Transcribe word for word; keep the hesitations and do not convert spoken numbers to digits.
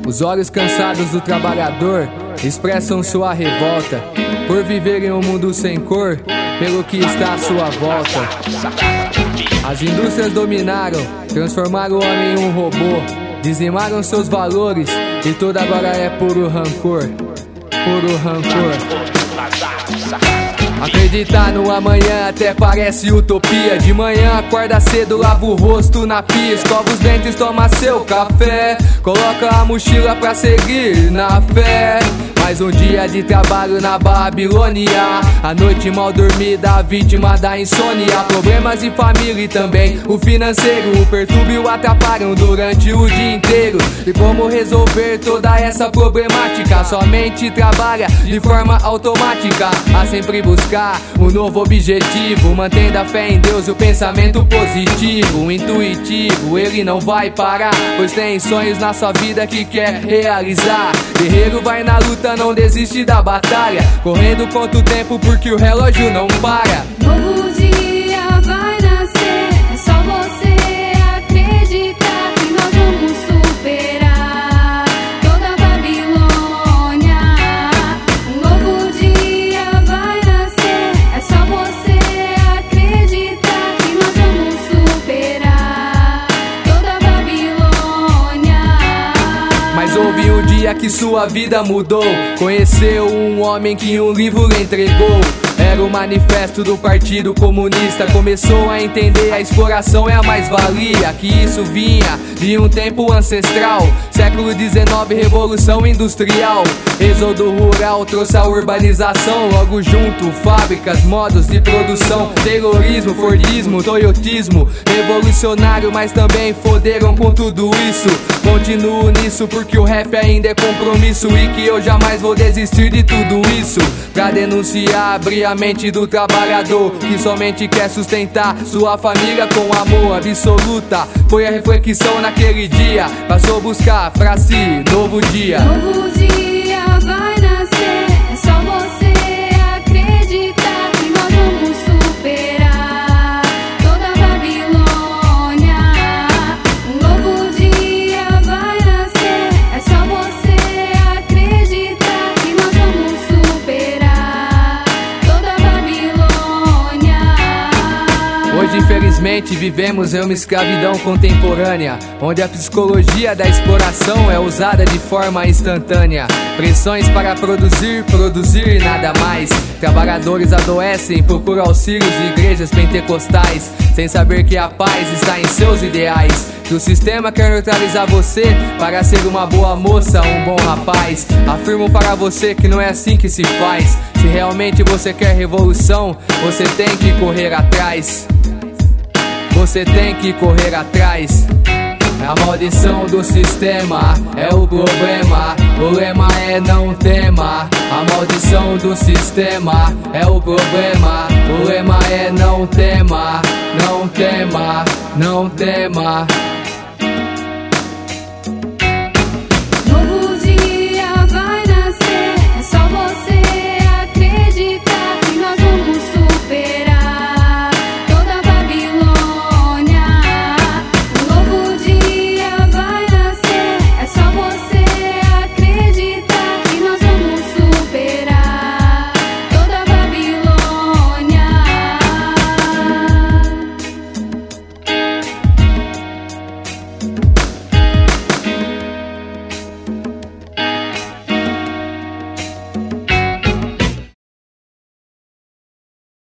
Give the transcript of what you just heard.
Os olhos cansados do trabalhador expressam sua revolta por viver em um mundo sem cor, pelo que está à sua volta. As indústrias dominaram, transformaram o homem em um robô, dizimaram seus valores e tudo agora é puro rancor, puro rancor. Acreditar no amanhã até parece utopia. De manhã acorda cedo, lava o rosto na pia, escova os dentes, toma seu café, coloca a mochila pra seguir na fé. Mais um dia de trabalho na Babilônia, a noite mal dormida, a vítima da insônia. Problemas de família e também o financeiro o perturbam e o atrapalham durante o dia inteiro. E como resolver toda essa problemática? Somente trabalha de forma automática, a sempre buscar um novo objetivo, mantendo a fé em Deus e o pensamento positivo, intuitivo. Ele não vai parar, pois tem sonhos na sua vida que quer realizar. Guerreiro vai na luta, não desiste da batalha, correndo contra o tempo porque o relógio não para. Novo dia vai nascer, é só você acreditar que nós vamos superar toda a Babilônia. Um novo dia vai nascer, é só você acreditar que nós vamos superar toda a Babilônia. Mas houve um dia que sua vida mudou, conheceu um homem que um livro lhe entregou. Era o manifesto do Partido Comunista. Começou a entender a exploração é a mais-valia, que isso vinha de um tempo ancestral. Século dezenove, revolução industrial. Êxodo rural trouxe a urbanização. Logo junto, fábricas, modos de produção. Terrorismo, fordismo, toyotismo. Revolucionário, mas também foderam com tudo isso. Continuo nisso porque o rap ainda é compromisso, e que eu jamais vou desistir de tudo isso. Pra denunciar, abrir a mente do trabalhador que somente quer sustentar sua família com amor absoluta. Foi a reflexão naquele dia, passou a buscar pra si novo dia. Novo dia vai nascer, é só você acreditar que nós vamos superar toda a Babilônia. Um novo dia vai nascer, é só você acreditar que nós vamos superar toda a Babilônia. Hoje, infelizmente, vivemos em uma escravidão contemporânea, onde a psicologia da exploração é usada de forma instantânea. Pressões para produzir, produzir e nada mais. Trabalhadores adoecem, procuram auxílios de igrejas pentecostais, sem saber que a paz está em seus ideais. Que o sistema quer neutralizar você para ser uma boa moça, um bom rapaz. Afirmo para você que não é assim que se faz. Se realmente você quer revolução, você tem que correr atrás. Você tem que correr atrás. A maldição do sistema é o problema, o lema é não tema. A maldição do sistema é o problema, o lema é não tema. Não tema, não tema.